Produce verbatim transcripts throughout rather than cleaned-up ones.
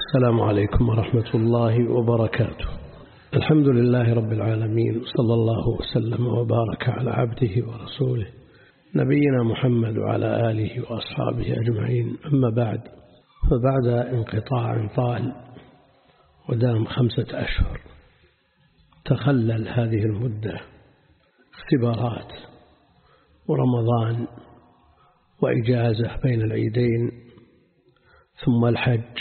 السلام عليكم ورحمة الله وبركاته. الحمد لله رب العالمين، صلى الله وسلم وبارك على عبده ورسوله نبينا محمد وعلى آله وأصحابه أجمعين. أما بعد، فبعد انقطاع طال ودام خمسة أشهر تخلل هذه المدة اختبارات ورمضان وإجازة بين العيدين ثم الحج،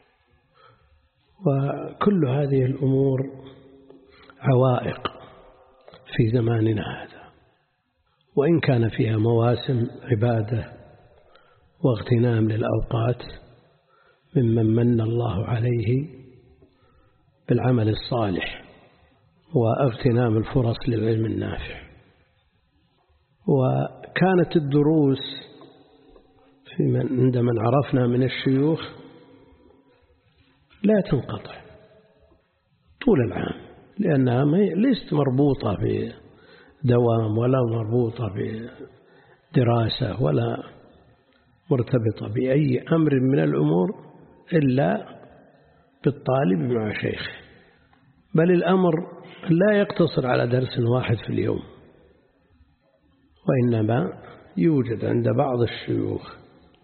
وكل هذه الأمور عوائق في زماننا هذا، وإن كان فيها مواسم عبادة واغتنام للأوقات ممن من الله عليه بالعمل الصالح واغتنام الفرص للعلم النافع. وكانت الدروس في من عند من عرفنا من الشيوخ لا تنقطع طول العام، لأنها ليست مربوطة بدوام ولا مربوطة بدراسة ولا مرتبطة بأي أمر من الأمور إلا بالطالب مع شيخه، بل الأمر لا يقتصر على درس واحد في اليوم، وإنما يوجد عند بعض الشيوخ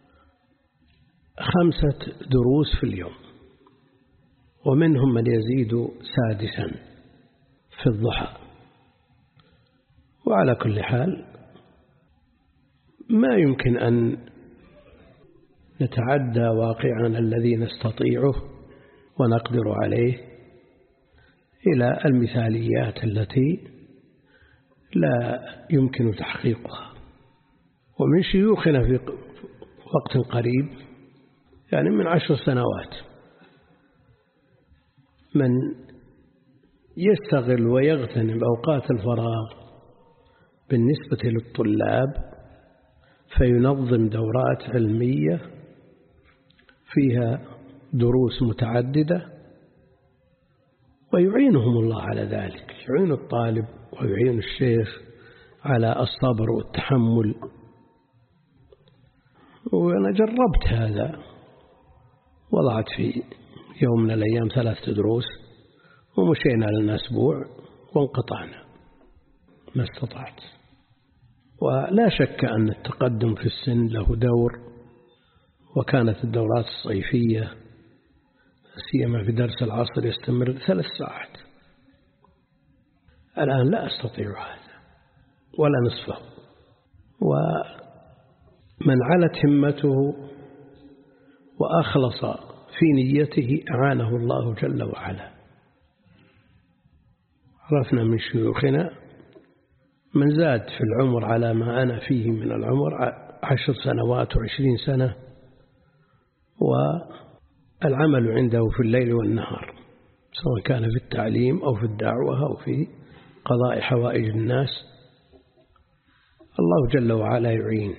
خمسة دروس في اليوم، ومنهم من يزيد سادسا في الضحى. وعلى كل حال ما يمكن أن نتعدى واقعنا الذي نستطيعه ونقدر عليه إلى المثاليات التي لا يمكن تحقيقها. ومن شيوخنا في وقت قريب، يعني من عشر سنوات، من يستغل ويغتنم أوقات الفراغ بالنسبة للطلاب فينظم دورات علمية فيها دروس متعددة، ويعينهم الله على ذلك، يعين الطالب ويعين الشيخ على الصبر والتحمل. وأنا جربت هذا، وضعت في يوم من الأيام ثلاثة دروس ومشينا لنا أسبوع وانقطعنا، ما استطعت. ولا شك أن التقدم في السن له دور، وكانت الدورات الصيفية سيما في درس العصر يستمر ثلاث ساعات. الآن لا أستطيع هذا ولا نصفه. ومن علت همته وأخلص في نيته أعانه الله جل وعلا. عرفنا من شيوخنا من زاد في العمر على ما أنا فيه من العمر عشر سنوات وعشرين سنة، والعمل عنده في الليل والنهار، سواء كان في التعليم أو في الدعوة أو في قضاء حوائج الناس. الله جل وعلا يعين.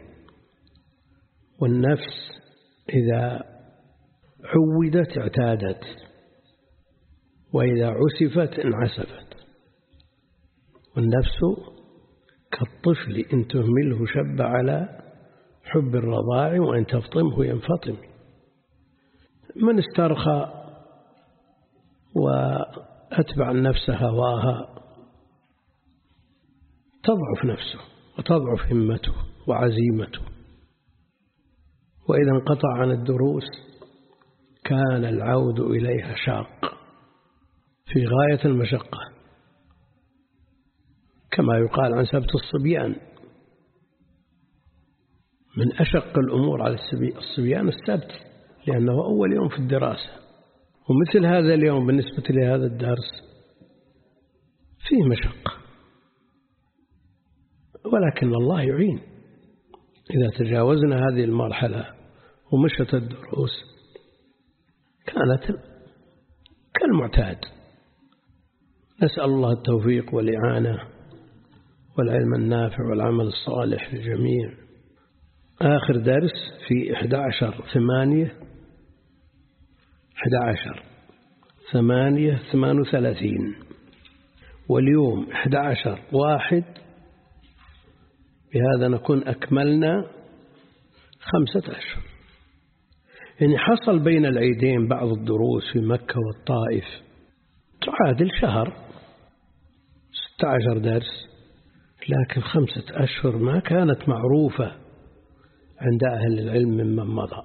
والنفس إذا عودت اعتادت، وإذا عسفت انعسفت. والنفس كالطفل إن تهمله شب على حب الرضاع وإن تفطمه ينفطم. من استرخى وأتبع النفس هواها تضعف نفسه وتضعف همته وعزيمته، وإذا انقطع عن الدروس كان العود إليها شاق في غاية المشقة، كما يقال عن سبت الصبيان. من أشق الأمور على الصبيان السبت، لأنه أول يوم في الدراسة، ومثل هذا اليوم بالنسبة لهذا الدرس فيه مشقة، ولكن الله يعين. إذا تجاوزنا هذه المرحلة ومشت الدروس كانت كالمعتاد. نسأل الله التوفيق والإعانة والعلم النافع والعمل الصالح للجميع. آخر درس في أحد عشر ثمانية أحد عشر ثمانية ثمان وثلاثين، واليوم أحد عشر واحد، بهذا نكون أكملنا خمسة أشهر. يعني حصل بين العيدين بعض الدروس في مكة والطائف تعادل شهر، ستة عشر درس، لكن خمسة أشهر ما كانت معروفة عند أهل العلم ممن مضى.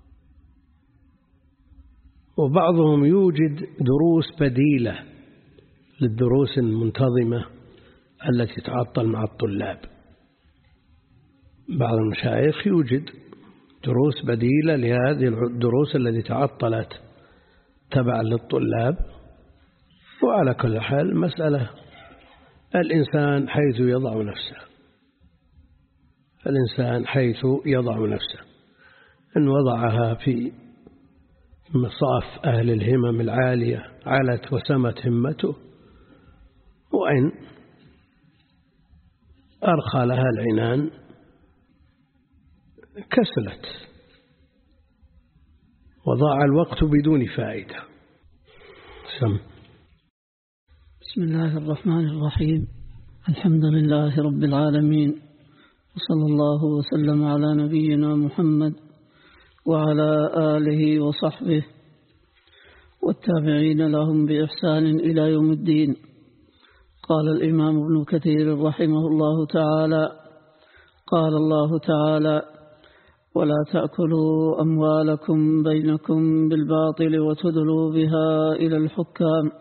وبعضهم يوجد دروس بديلة للدروس المنتظمة التي تعطل مع الطلاب. بعض المشايخ يوجد دروس بديلة لهذه الدروس التي تعطلت تبعا للطلاب. وعلى كل حال مسألة الإنسان حيث يضع نفسه، الإنسان حيث يضع نفسه، إن وضعها في مصاف أهل الهمم العالية علت وسمت همته، وإن أرخى لها العنان كسلت وضاع الوقت بدون فائدة. سم. بسم الله الرحمن الرحيم. الحمد لله رب العالمين، وصلى الله وسلم على نبينا محمد وعلى آله وصحبه والتابعين لهم بإحسان إلى يوم الدين. قال الإمام ابن كثير رحمه الله تعالى: قال الله تعالى: ولا تأكلوا أموالكم بينكم بالباطل وتدلوا بها إلى الحكام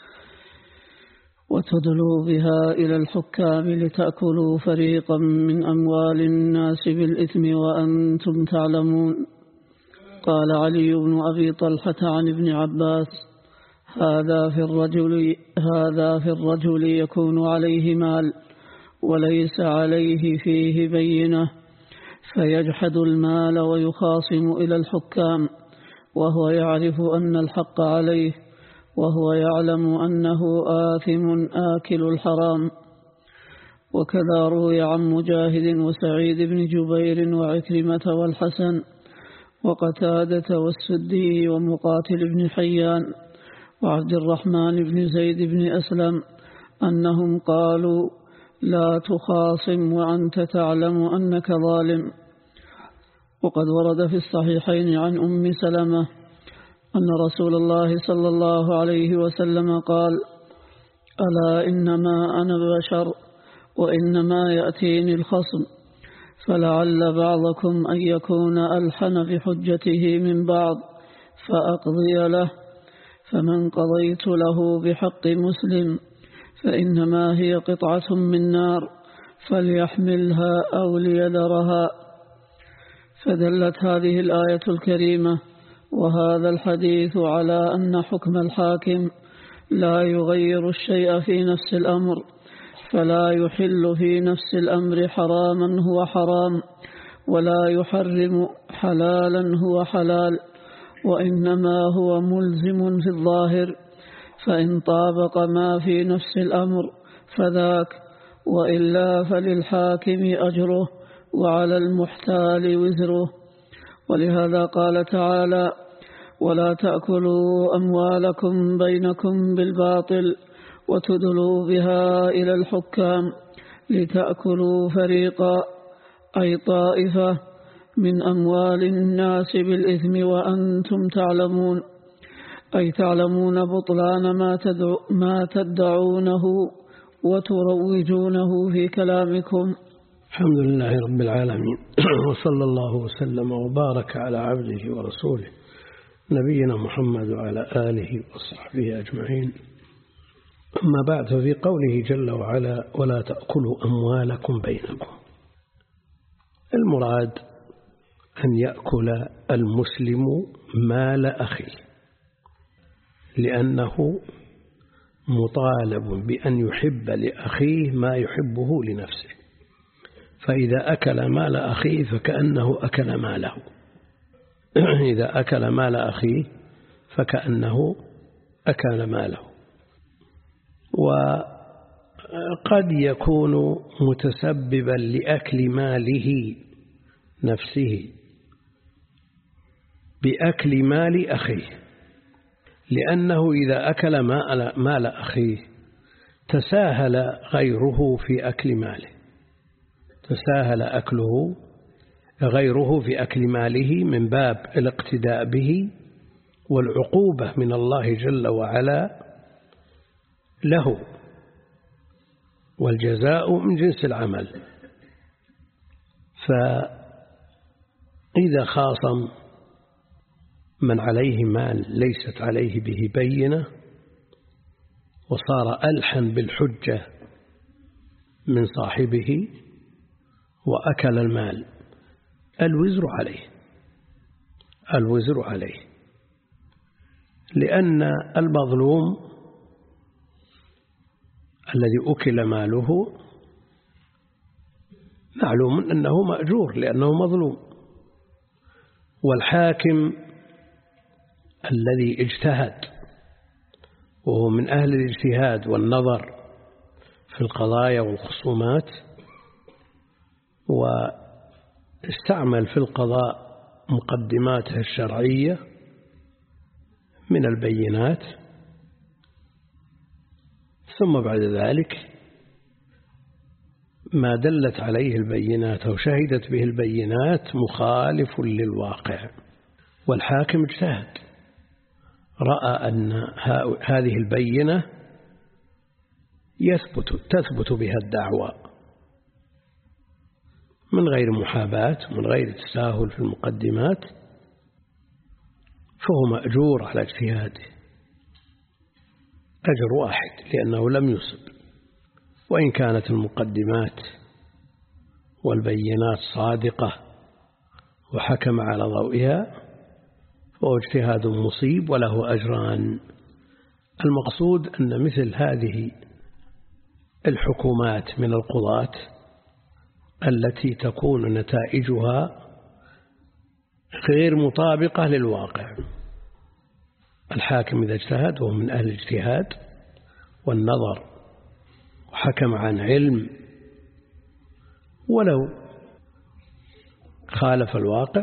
وتدلوا بها إلى الحكام لتأكلوا فريقا من أموال الناس بالإثم وأنتم تعلمون. قال علي بن أبي طلحة عن ابن عباس: هذا في الرجل هذا في الرجل يكون عليه مال وليس عليه فيه بينة، فيجحد المال ويخاصم إلى الحكام وهو يعرف أن الحق عليه وهو يعلم أنه آثم آكل الحرام. وكذا روي عن مجاهد وسعيد بن جبير وعكرمة والحسن وقتادة والسدي ومقاتل بن حيان وعبد الرحمن بن زيد بن أسلم أنهم قالوا: لا تخاصم وأنت تعلم أنك ظالم. وقد ورد في الصحيحين عن أم سلمة أن رسول الله صلى الله عليه وسلم قال: ألا إنما أنا بشر وإنما يأتيني الخصم، فلعل بعضكم أن يكون ألحن بحجته من بعض فأقضي له، فمن قضيت له بحق مسلم فإنما هي قطعة من نار فليحملها أو ليذرها. فدلت هذه الآية الكريمة وهذا الحديث على أن حكم الحاكم لا يغير الشيء في نفس الأمر، فلا يحل في نفس الأمر حراما هو حرام ولا يحرم حلالا هو حلال، وإنما هو ملزم في الظاهر، فإن طابق ما في نفس الأمر فذاك، وإلا فللحاكم أجره وعلى المحتال وزره. ولهذا قال تعالى: ولا تأكلوا أموالكم بينكم بالباطل وتدلوا بها إلى الحكام لتأكلوا فريقا، أي طائفة، من أموال الناس بالإثم وأنتم تعلمون، أي تعلمون بطلان ما, تدعو ما تدعونه وتروجونه في كلامكم. الحمد لله رب العالمين، وصلى الله وسلم وبارك على عبده ورسوله نبينا محمد وعلى آله وصحبه أجمعين. أما بعد، في قوله جل وعلا: ولا تأكلوا أموالكم بينكم، المراد أن يأكل المسلم مال أخيه، لأنه مطالب بأن يحب لأخيه ما يحبه لنفسه، فإذا أكل مال أخيه فكأنه أكل ماله، إذا أكل مال أخيه فكأنه أكل ماله. وقد يكون متسببا لأكل ماله نفسه بأكل مال أخيه، لأنه إذا أكل مال أخيه تساهل غيره في أكل ماله، تساهل أكله غيره في أكل ماله من باب الاقتداء به والعقوبة من الله جل وعلا له، والجزاء من جنس العمل. فإذا خاصم من عليه مال ليست عليه به بينة وصار ألحن بالحجة من صاحبه وأكل المال، الوزر عليه الوزر عليه لأن المظلوم الذي أكل ماله معلوم أنه مأجور لأنه مظلوم، والحاكم الذي اجتهد وهو من أهل الاجتهاد والنظر في القضايا والخصومات واستعمل في القضاء مقدماته الشرعية من البينات، ثم بعد ذلك ما دلت عليه البينات أو شهدت به البينات مخالف للواقع، والحاكم اجتهد رأى أن هذه البينة يثبت تثبت بها الدعوى من غير محاباة من غير تساهل في المقدمات، فهو مأجور على اجتهاده أجر واحد لأنه لم يصب، وإن كانت المقدمات والبينات صادقة وحكم على ضوئها فهو اجتهاد مصيب وله أجران. المقصود أن مثل هذه الحكومات من القضاة التي تكون نتائجها غير مطابقة للواقع، الحاكم إذا اجتهد وهو من أهل الاجتهاد والنظر وحكم عن علم ولو خالف الواقع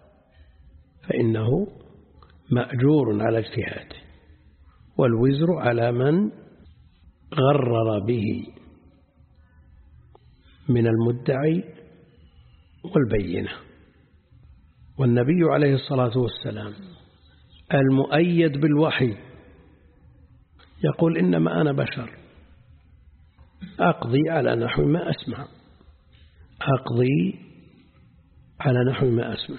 فإنه مأجور على اجتهاده، والوزر على من غرر به من المدعي والبينة. والنبي عليه الصلاة والسلام المؤيد بالوحي يقول إنما أنا بشر أقضي على نحو ما أسمع أقضي على نحو ما أسمع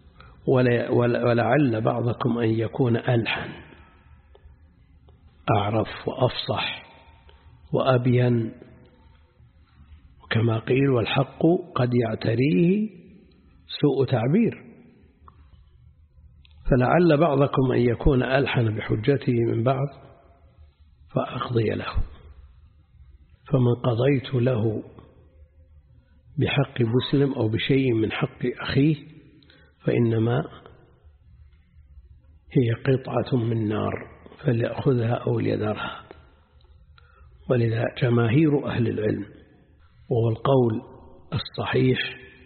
ولعل بعضكم أن يكون ألحن أعرف وأفصح وأبين، كما قيل والحق قد يعتريه سوء تعبير، فلعل بعضكم أن يكون ألحن بحجته من بعض فأقضي له. فمن قضيت له بحق مسلم أو بشيء من حق أخيه فإنما هي قطعة من نار فليأخذها أو ليذرها. ولذا جماهير أهل العلم وهو القول الصحيح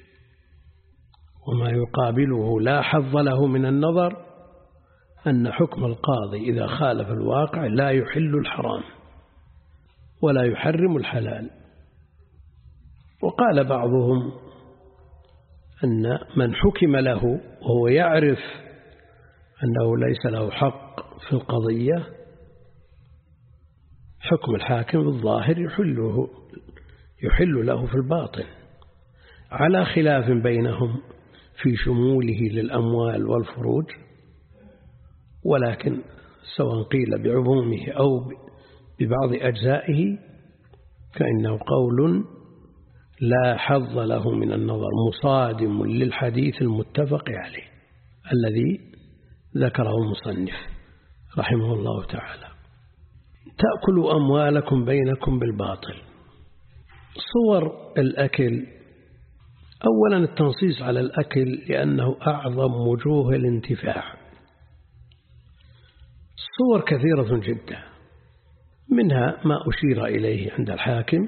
وما يقابله لا حظ له من النظر أن حكم القاضي إذا خالف الواقع لا يحل الحرام ولا يحرم الحلال. وقال بعضهم أن من حكم له وهو يعرف أنه ليس له حق في القضية حكم الحاكم بالظاهر يحله يحل له في الباطن، على خلاف بينهم في شموله للأموال والفروج، ولكن سواء قيل بعمومه أو ببعض أجزائه فإنه قول لا حظ له من النظر مصادم للحديث المتفق عليه الذي ذكره المصنف رحمه الله تعالى. تأكلوا أموالكم بينكم بالباطل. صور الأكل، أولا التنصيص على الأكل لأنه أعظم وجوه الانتفاع. صور كثيرة جدا، منها ما أشير إليه عند الحاكم،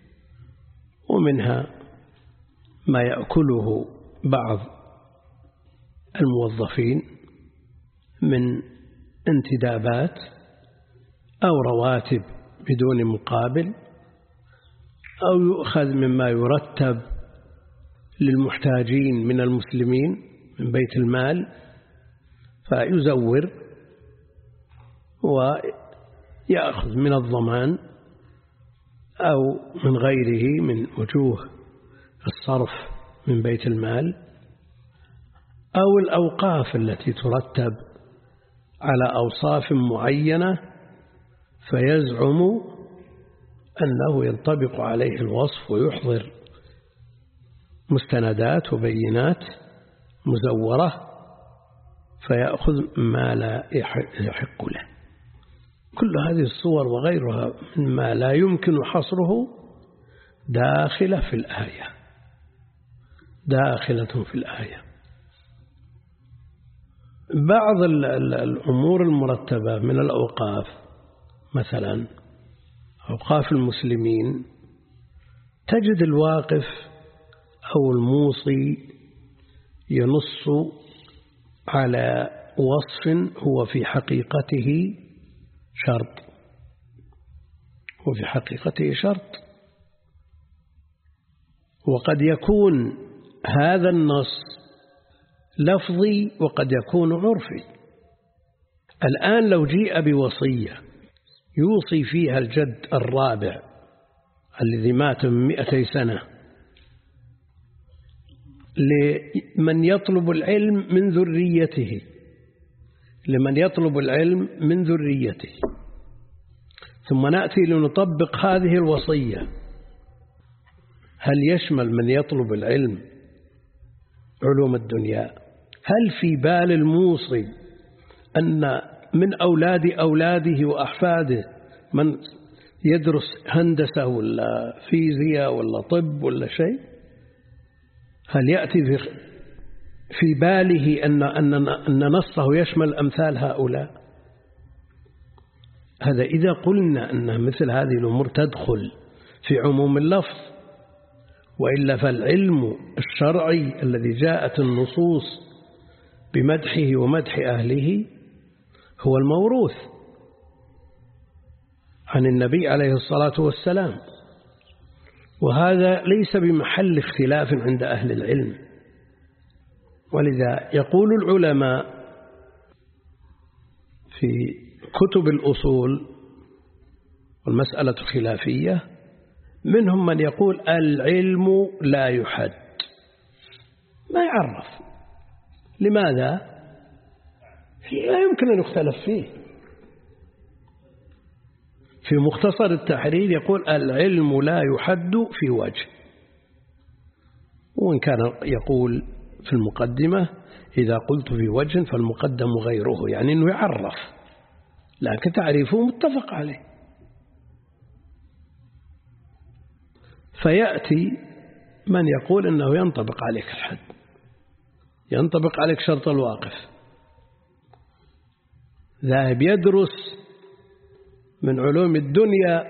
ومنها ما يأكله بعض الموظفين من انتدابات أو رواتب بدون مقابل، أو يؤخذ مما يرتب للمحتاجين من المسلمين من بيت المال فيزور ويأخذ من الضمان أو من غيره من وجوه الصرف من بيت المال أو الأوقاف التي ترتب على أوصاف معينة فيزعم أنه ينطبق عليه الوصف ويحضر مستندات وبينات مزورة فيأخذ ما لا يحق له. كل هذه الصور وغيرها مما لا يمكن حصره داخلة في الآية داخلة في الآية. بعض الأمور المرتبة من الأوقاف مثلا أوقاف المسلمين تجد الواقف أو الموصي ينص على وصف هو في حقيقته شرط هو في حقيقته شرط وقد يكون هذا النص لفظي وقد يكون عرفي. الآن لو جيء بوصية يوصي فيها الجد الرابع الذي مات من مئتي سنة لمن يطلب العلم من ذريته لمن يطلب العلم من ذريته ثم نأتي لنطبق هذه الوصية، هل يشمل من يطلب العلم علوم الدنيا؟ هل في بال الموصي أن من أولاد أولاده وأحفاده من يدرس هندسة ولا فيزياء ولا طب ولا شيء؟ هل يأتي في باله أن أن نصه يشمل أمثال هؤلاء؟ هذا إذا قلنا أن مثل هذه الأمور تدخل في عموم اللفظ، وإلا فالعلم الشرعي الذي جاءت النصوص بمدحه ومدح أهله هو الموروث عن النبي عليه الصلاة والسلام، وهذا ليس بمحل اختلاف عند أهل العلم. ولذا يقول العلماء في كتب الأصول والمسألة خلافية، منهم من يقول العلم لا يحد، ما يعرف. لماذا؟ لا يمكن أن يختلف فيه. في مختصر التحرير يقول العلم لا يحد في وجه، وإن كان يقول في المقدمة إذا قلت في وجه فالمقدم غيره، يعني أنه يعرف، لكن تعريفه متفق عليه. فيأتي من يقول أنه ينطبق عليك الحد، ينطبق عليك شرط الواقف، ذاهب يدرس من علوم الدنيا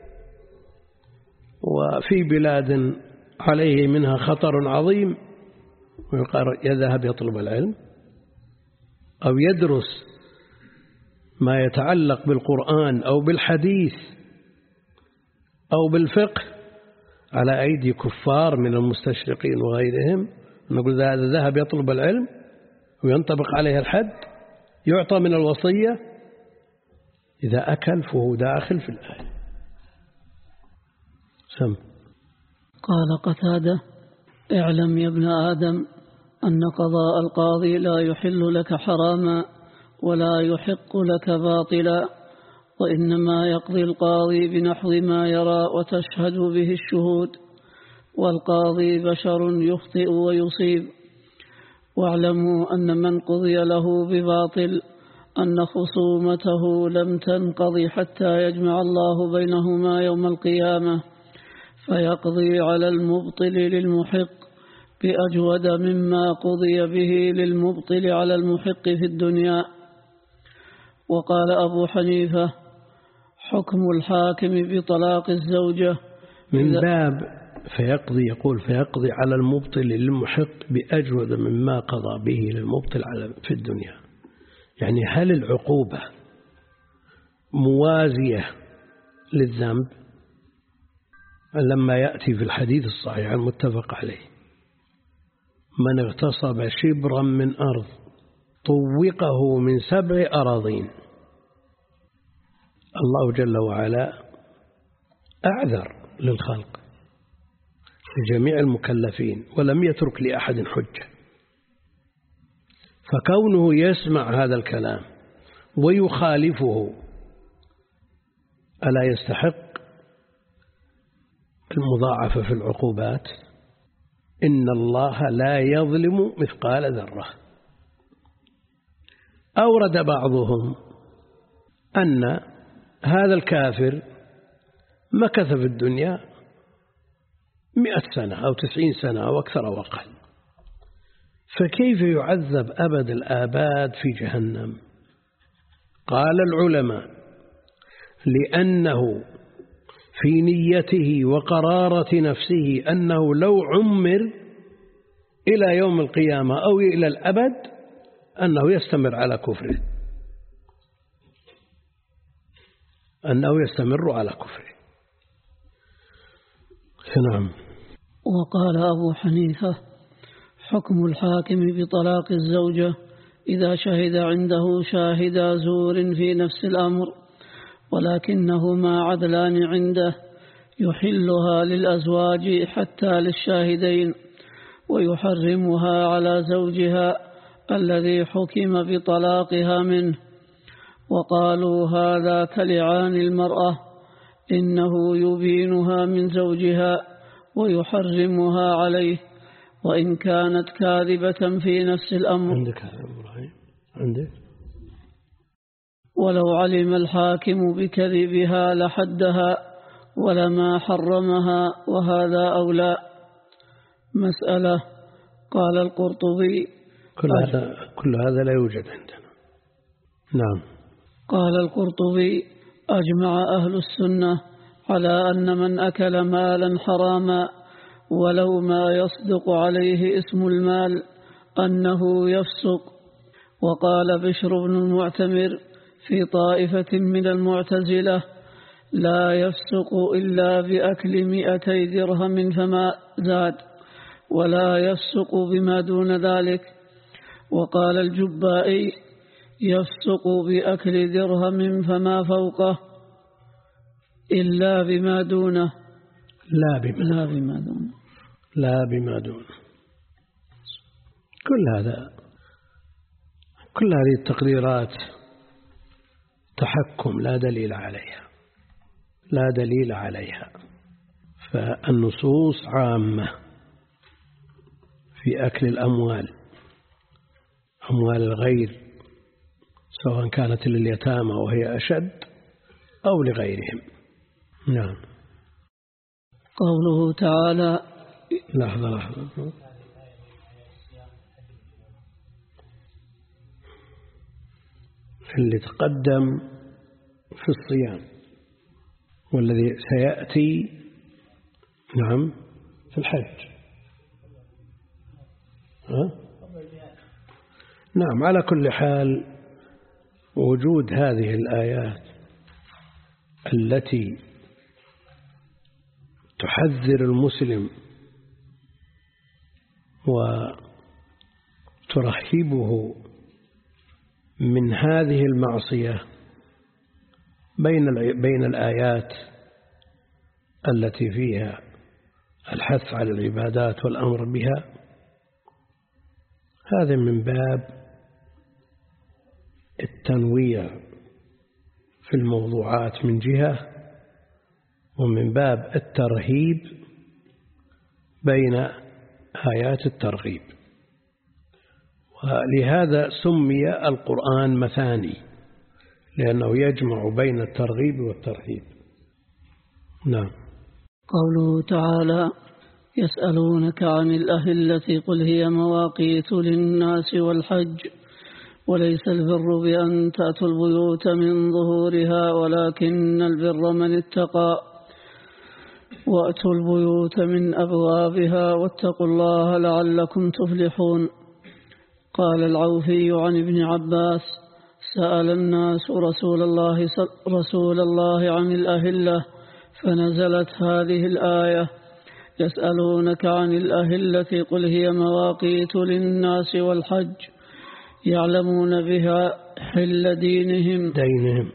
وفي بلاد عليه منها خطر عظيم ويقال يذهب يطلب العلم، أو يدرس ما يتعلق بالقرآن أو بالحديث أو بالفقه على أيدي كفار من المستشرقين وغيرهم، نقول هذا ذهب يطلب العلم وينطبق عليه الحد، يعطى من الوصية، إذا أكل فهو داخل في الآية. سم. قال قتادة: اعلم يا ابن آدم أن قضاء القاضي لا يحل لك حراما ولا يحق لك باطلا، وإنما يقضي القاضي بنحو ما يرى وتشهد به الشهود، والقاضي بشر يخطئ ويصيب. واعلموا أن من قضي له بباطل أن خصومته لم تنقضي حتى يجمع الله بينهما يوم القيامة، فيقضي على المبطل للمحق بأجود مما قضي به للمبطل على المحق في الدنيا. وقال أبو حنيفة: حكم الحاكم بطلاق الزوجة من باب فيقضي، يقول فيقضي على المبطل للمحق بأجود مما قضى به للمبطل في الدنيا. يعني هل العقوبة موازية للذنب؟ لما يأتي في الحديث الصحيح المتفق عليه من اغتصب شبرا من أرض طوقه من سبع أراضين. الله جل وعلا أعذر للخلق لجميع المكلفين ولم يترك لأحد حجة، فكونه يسمع هذا الكلام ويخالفه ألا يستحق المضاعفة في العقوبات؟ إن الله لا يظلم مثقال ذرة. أورد بعضهم أن هذا الكافر مكث في الدنيا مئة سنة أو تسعين سنة أو أكثر أو أقل، فكيف يعذب أبد الآباد في جهنم؟ قال العلماء لأنه في نيته وقرارة نفسه أنه لو عمر إلى يوم القيامة أو إلى الأبد أنه يستمر على كفره، أنه يستمر على كفره. نعم. وقال أبو حنيفة: حكم الحاكم بطلاق الزوجة إذا شهد عنده شاهد زور في نفس الأمر ولكنهما عدلان عنده يحلها للأزواج حتى للشاهدين ويحرمها على زوجها الذي حكم بطلاقها منه. وقالوا هذا كلعان المرأة، إنه يبينها من زوجها ويحرمها عليه وإن كانت كاذبة في نفس الأمر. عندك عندك ولو علم الحاكم بكذبها لحدها ولما حرمها، وهذا أولى. مسألة. قال القرطبي: كل هذا كل هذا لا يوجد عندنا. نعم. قال القرطبي: أجمع أهل السنة على أن من أكل مالا حراما ولو ما يصدق عليه اسم المال أنه يفسق. وقال بشر بن المعتمر في طائفة من المعتزلة: لا يفسق إلا بأكل مئتي درهم فما زاد، ولا يفسق بما دون ذلك. وقال الجبائي: يفسق بأكل درهم فما فوقه إلا بما دونه. لا بما, لا بما دونه لا بما دونه. كل هذا كل هذه التقريرات تحكم لا دليل عليها، لا دليل عليها. فالنصوص عامة في أكل الأموال، أموال الغير، سواء كانت لليتامى وهي أشد أو لغيرهم. نعم. قوله تعالى: لحظة لحظة اللي تقدم في الصيام والذي سيأتي نعم في الحج. ها؟ نعم. على كل حال وجود هذه الآيات التي تحذر المسلم وترهبه من هذه المعصية بين بين الآيات التي فيها الحث على العبادات والأمر بها، هذا من باب التنويع في الموضوعات من جهة، ومن باب الترهيب بين آيات الترغيب. ولهذا سمي القرآن مثاني، لأنه يجمع بين الترغيب والترهيب. نعم. قوله تعالى: يسألونك عن الأهلة قل هي مواقيت للناس والحج وليس البر بأن تأتوا البيوت من ظهورها ولكن البر من اتقى وأتوا البيوت من أبوابها واتقوا الله لعلكم تفلحون. قال العوفي عن ابن عباس: سأل الناس رسول الله, رسول الله عن الأهلة فنزلت هذه الآية: يسألونك عن الأهلة قل هي مواقيت للناس والحج يعلمون بها حل دينهم دينهم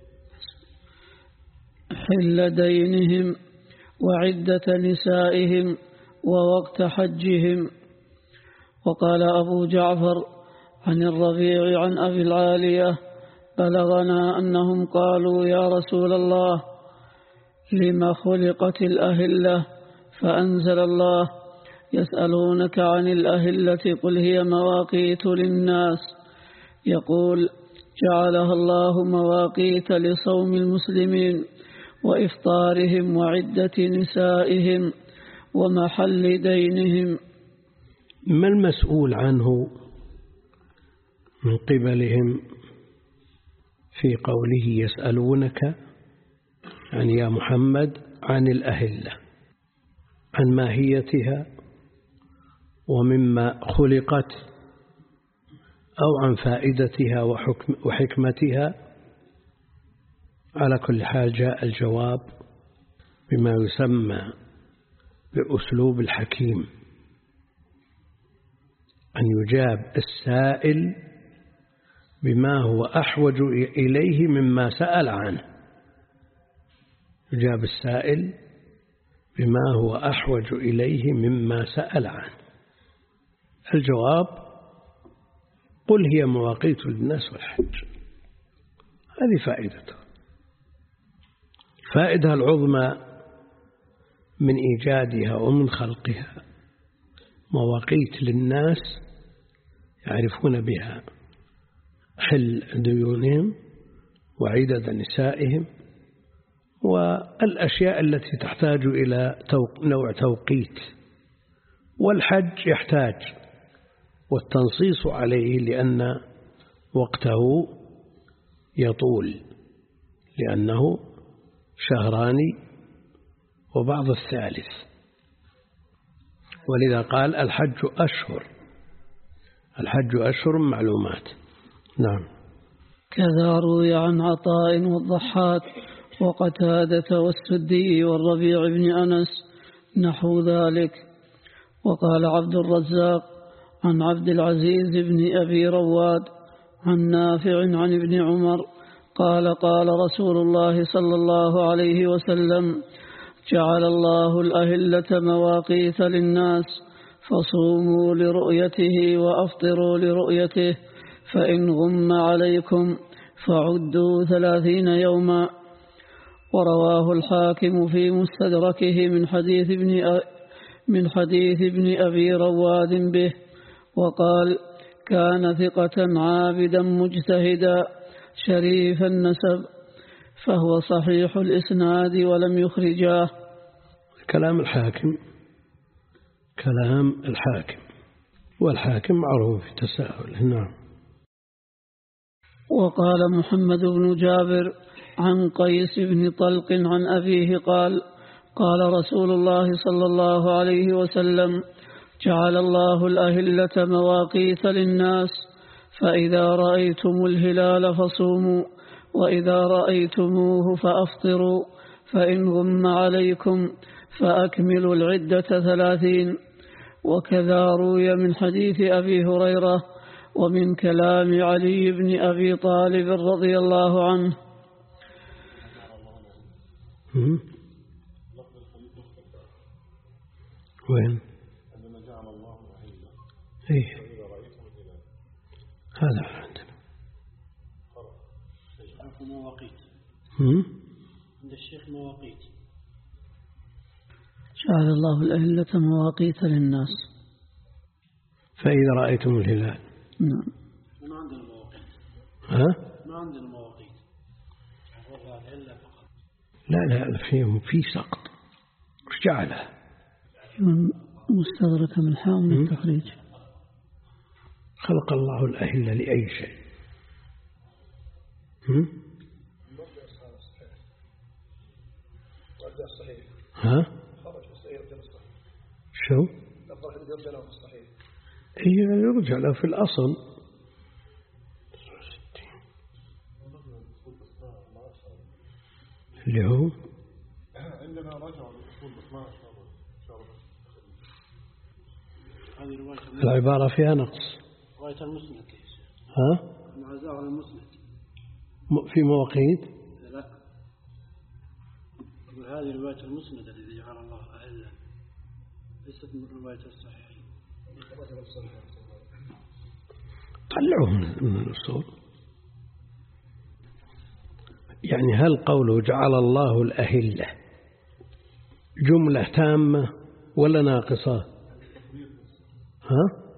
حل دينهم وعدة نسائهم ووقت حجهم. وقال أبو جعفر عن الربيع عن أبي العالية بلغنا أنهم قالوا يا رسول الله لما خلقت الأهلة؟ فأنزل الله يسألونك عن الأهلة قل هي مواقيت للناس يقول جعلها الله مواقيت لصوم المسلمين وإفطارهم وعدة نسائهم ومحل دينهم. ما المسؤول عنه من قبلهم في قوله يسألونك يعني يا محمد عن الأهلة، عن ماهيتها ومما خلقت أو عن فائدتها وحكم وحكمتها؟ على كل حال جاء الجواب بما يسمى بأسلوب الحكيم، أن يجاب السائل بما هو أحوج إليه مما سأل عنه. يجاب السائل بما هو أحوج إليه مما سأل عنه. الجواب قل هي مواقيت للناس والحج. هذه فائدته. الفائدة العظمى من إيجادها ومن خلقها مواقيت للناس يعرفون بها حل ديونهم وعدد نسائهم والأشياء التي تحتاج إلى نوع توقيت. والحج يحتاج والتنصيص عليه لأن وقته يطول، لأنه شهران وبعض الثالث، ولذا قال الحج أشهر، الحج أشهر معلومات. نعم. كذا روي عن عطاء والضحاك وقتادة والسدي والربيع بن أنس نحو ذلك. وقال عبد الرزاق عن عبد العزيز بن أبي رواد عن نافع عن ابن عمر قال قال رسول الله صلى الله عليه وسلم جعل الله الأهلة مواقيت للناس فصوموا لرؤيته وأفطروا لرؤيته فإن غم عليكم فعدوا ثلاثين يوما. ورواه الحاكم في مستدركه من حديث ابن من حديث ابن أبي رواد به، وقال كان ثقة عابدا مجتهدا شريف النسب، فهو صحيح الإسناد ولم يخرجاه. كلام الحاكم كلام الحاكم والحاكم معروف في تساهل. نعم. وقال محمد بن جابر عن قيس بن طلق عن أبيه قال قال رسول الله صلى الله عليه وسلم جعل الله الأهلة مواقيت للناس فإذا رأيتم الهلال فصوموا وإذا رأيتموه فأفطروا فإن غم عليكم فأكملوا العدة ثلاثين. وكذا روي من حديث أبي هريرة ومن كلام علي بن أبي طالب رضي الله عنه. وين؟ إيه هذا عندنا مواقيت عند الشيخ مواقيت. جعل الله الأهلة مواقيت للناس فإذا رأيتم الهلال. نعم. ما عندنا مواقيت. ها؟ ما عندنا مواقيت. لا لا فيه في سقط. وش جعله؟ مستدرك من حامل التخريج. خلق الله الأهلة لأي شيء. ها؟ شو؟ هي يرجع له في الأصل. اللي هو عندنا رجع للأصول بس ما أشهر العبارة فيها نقص. رواية المسند. ها؟ المعزاء على المسند. في مواقيت؟ لا. هذه رواية المسند الذي جعل الله أهلا، ليست من رواية الصحيحين. طلعوه من الأصول. يعني هل قوله جعل الله الأهلة جملة تامة ولا ناقصة؟ ها؟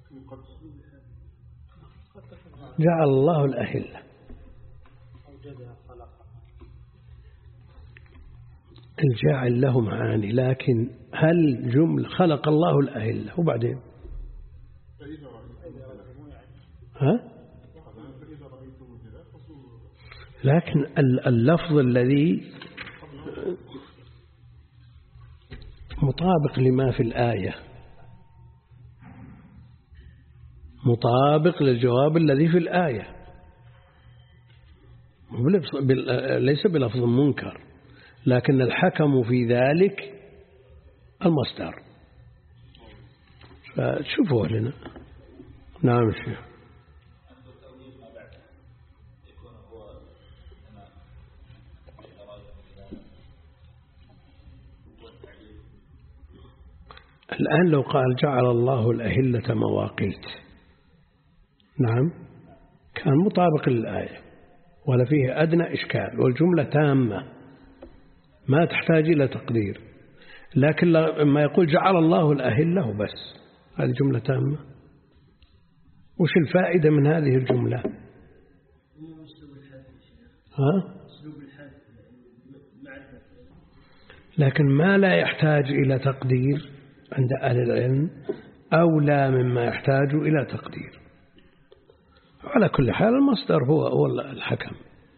جعل الله الأهلة، الجاعل له معاني، لكن هل جملة خلق الله الأهلة وبعدين ها؟ لكن اللفظ الذي مطابق لما في الآية، مطابق للجواب الذي في الآية، ليس بلفظ منكر، لكن الحكم في ذلك المصدر. فتشوفوه لنا. نعم شيخ. الآن لو قال جعل الله الأهلة مواقيت، نعم كان مطابق للآية ولا فيه أدنى إشكال، والجملة تامة ما تحتاج إلى تقدير. لكن لما يقول جعل الله الأهلة بس، هذه جملة تامة. وش الفائدة من هذه الجملة؟ ها؟ لكن ما لا يحتاج إلى تقدير عند أهل العلم أولى مما يحتاج إلى تقدير. على كل حال المصدر هو هو الحكم.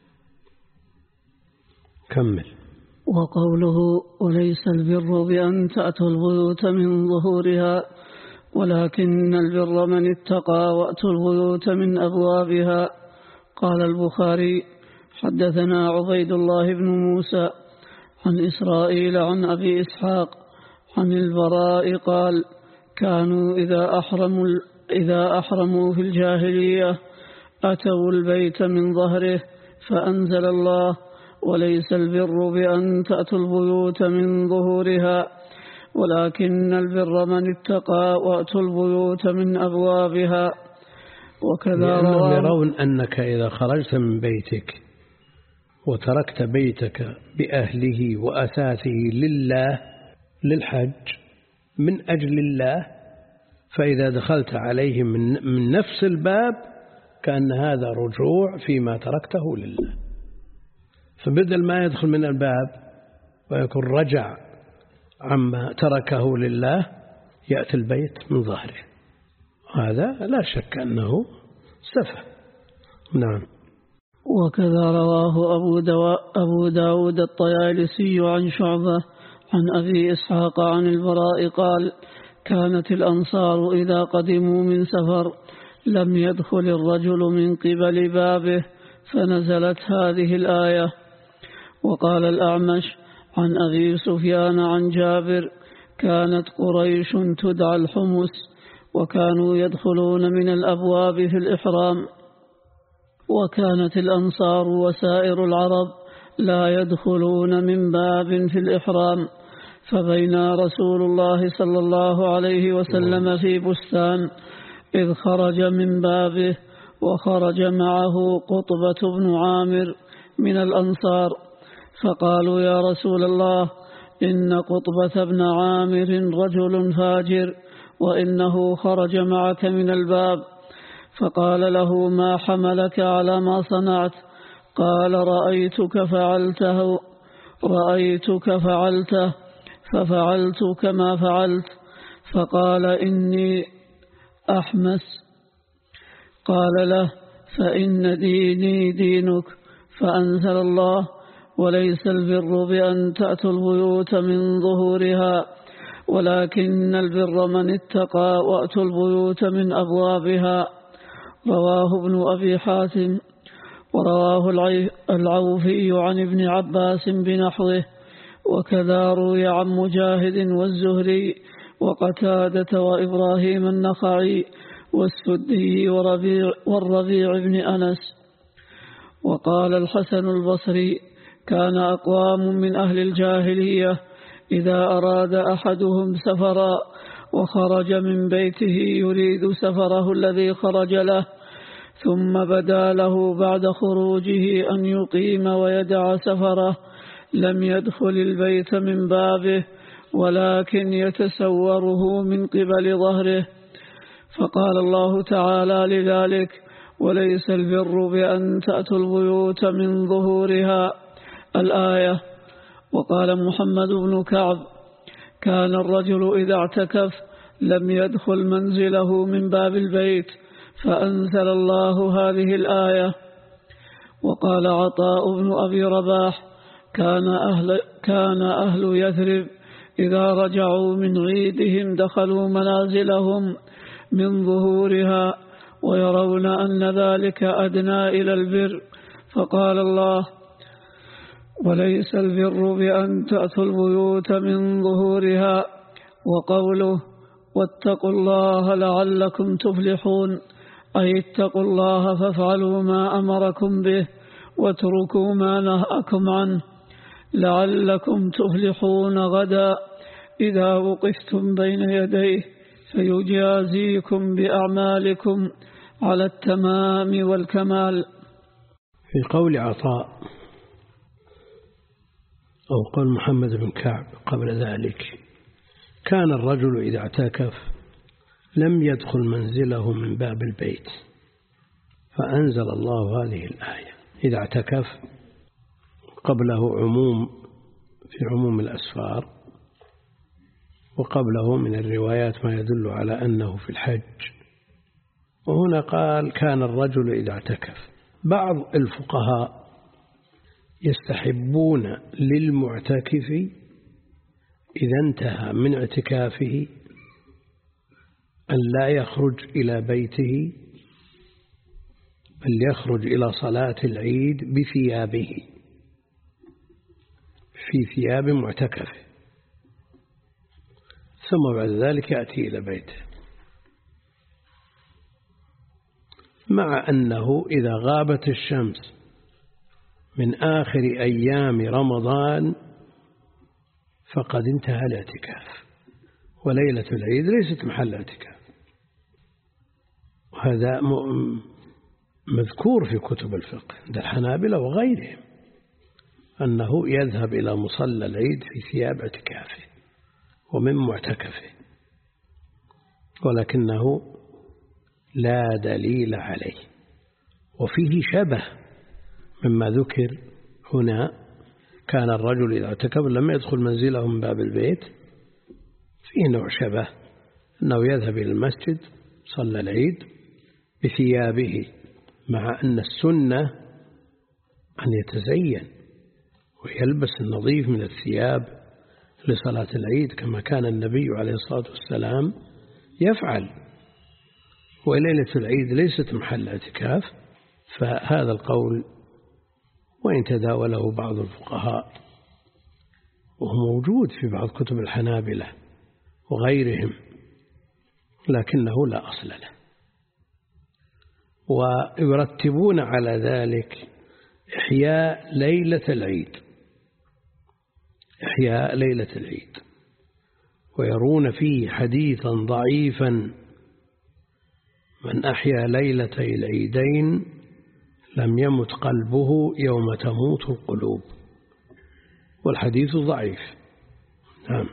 كمل. وقوله وليس البر بأن تأتوا البيوت من ظهورها ولكن البر من اتقى وأتوا البيوت من أبوابها. قال البخاري حدثنا عبيد الله بن موسى عن إسرائيل عن أبي إسحاق عن البراء قال كانوا إذا أحرموا, إذا أحرموا في الجاهلية أتوا البيت من ظهره، فأنزل الله وليس البر بأن تأتوا البيوت من ظهورها ولكن البر من اتقى وأتوا البيوت من أبوابها. وكذا لأنهم يرون أنك إذا خرجت من بيتك وتركت بيتك بأهله وأثاثه لله للحج من أجل الله، فإذا دخلت عليهم من نفس الباب كأن هذا رجوع فيما تركته لله، فبدل ما يدخل من الباب ويكون رجع عما تركه لله يأتي البيت من ظهره. هذا لا شك أنه سفه. نعم. وكذا رواه أبو, أبو داود الطيالسي عن شعبة عن أبي إسحاق عن البراء قال كانت الأنصار إذا قدموا من سفر لم يدخل الرجل من قبل بابه، فنزلت هذه الآية. وقال الأعمش عن أبي سفيان عن جابر كانت قريش تدعى الحمص وكانوا يدخلون من الأبواب في الإحرام، وكانت الأنصار وسائر العرب لا يدخلون من باب في الإحرام. فبينا رسول الله صلى الله عليه وسلم في بستان إذ خرج من بابه وخرج معه قطبة بن عامر من الأنصار، فقالوا يا رسول الله إن قطبة بن عامر رجل فاجر وإنه خرج معك من الباب. فقال له ما حملك على ما صنعت؟ قال رأيتك فعلته رأيتك فعلته ففعلت كما فعلت. فقال إني أحمس. قال له فإن ديني دينك. فأنزل الله وليس البر بأن تأتوا البيوت من ظهورها ولكن البر من اتقى وأتوا البيوت من أبوابها. رواه ابن أبي حاتم. ورواه العوفي عن ابن عباس بنحوه وكذا روي عن مجاهد والزهري وقتادة وإبراهيم النخعي والسدي وربيع والربيع بن أنس. وقال الحسن البصري: كان أقوام من أهل الجاهلية إذا أراد أحدهم سفرا وخرج من بيته يريد سفره الذي خرج له، ثم بدا له بعد خروجه أن يقيم ويدع سفره، لم يدخل البيت من بابه ولكن يتسوره من قبل ظهره. فقال الله تعالى لذلك: وليس البر بأن تأتوا البيوت من ظهورها، الآية. وقال محمد بن كعب: كان الرجل إذا اعتكف لم يدخل منزله من باب البيت، فأنزل الله هذه الآية. وقال عطاء بن أبي رباح: كان أهل, كان أهل يثرب إذا رجعوا من عيدهم دخلوا منازلهم من ظهورها ويرون أن ذلك أدنى إلى البر، فقال الله: وليس البر بأن تأتوا البيوت من ظهورها. وقوله: واتقوا الله لعلكم تفلحون، أي اتقوا الله فافعلوا ما أمركم به واتركوا ما نهاكم عنه لعلكم تفلحون غدا إذا وقفتم بين يديه فيجازيكم بأعمالكم على التمام والكمال. في قول عطاء أو قول محمد بن كعب قبل ذلك: كان الرجل إذا اعتكف لم يدخل منزله من باب البيت، فأنزل الله هذه الآية. إذا اعتكف قبله عموم في عموم الأسفار، وقبله من الروايات ما يدل على أنه في الحج، وهنا قال: كان الرجل إذا اعتكف. بعض الفقهاء يستحبون للمعتكف إذا انتهى من اعتكافه أن لا يخرج إلى بيته، بل يخرج إلى صلاة العيد بثيابه، في ثياب معتكفه، ثم بعد ذلك يأتي إلى بيته، مع أنه إذا غابت الشمس من آخر أيام رمضان فقد انتهى الاعتكاف، وليلة العيد ليست محل اعتكاف. وهذا مذكور في كتب الفقه عند الحنابلة وغيرهم، أنه يذهب إلى مصلى العيد في ثياب اعتكافه ومن معتكفه، ولكنه لا دليل عليه. وفيه شبه مما ذكر هنا: كان الرجل إذا اعتكف لم يدخل منزله من باب البيت، فيه نوع شبه، أنه يذهب إلى المسجد صلى العيد بثيابه، مع أن السنة أن يتزين ويلبس النظيف من الثياب لصلاة العيد، كما كان النبي عليه الصلاة والسلام يفعل. وليلة العيد ليست محل اعتكاف، فهذا القول وإن تداوله بعض الفقهاء وهو موجود في بعض كتب الحنابلة وغيرهم، لكنه لا أصل له. ويرتبون على ذلك إحياء ليلة العيد، إحياء ليلة العيد، ويرون فيه حديثا ضعيفا: من أحيا ليلتي العيدين لم يمت قلبه يوم تموت القلوب، والحديث ضعيف. نعم.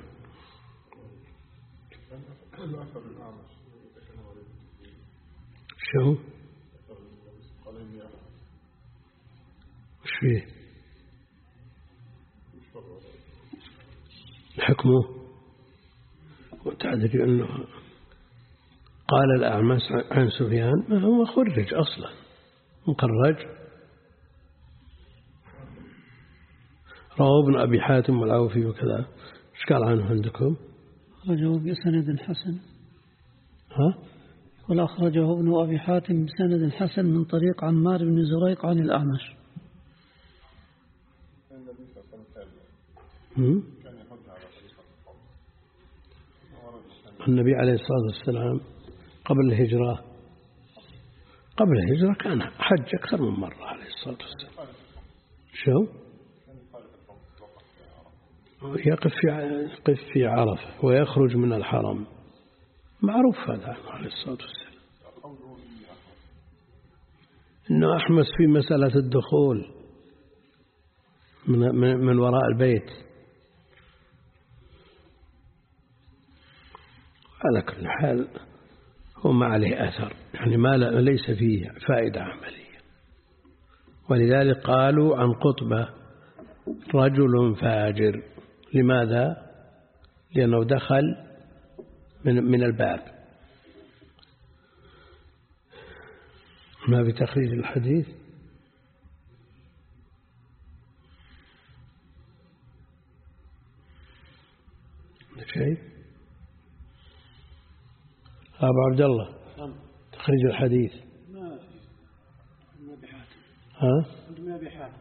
شو وش فيه حكمه؟ وتعذري أنه قال الأعمش عن سفيان ما هو خرج أصلا، مخرج. رواه ابن أبي حاتم والعوفي وكذا. ايش قال عنه عندكم؟ أخرجه بسند حسن. ها؟ قال أخرجه ابن أبي حاتم بسند حسن من طريق عمار بن زريق عن الأعمش. النبي عليه الصلاة والسلام قبل الهجرة قبل الهجرة كان حج أكثر من مرة عليه الصلاة والسلام. شو يقف في يقف في عرفة ويخرج من الحرم، معروف هذا عليه الصلاة والسلام. إنه أحمس في مسألة الدخول من من وراء البيت. على كل حال هو ما عليه أثر، يعني ما ليس فيه فائدة عملية. ولذلك قالوا عن قطبة رجل فاجر. لماذا؟ لأنه دخل من من الباب. ما بتخريج الحديث شيء. أبو عبد الله تخريج الحديث ما ما بحاتم. ها ما بحاتم.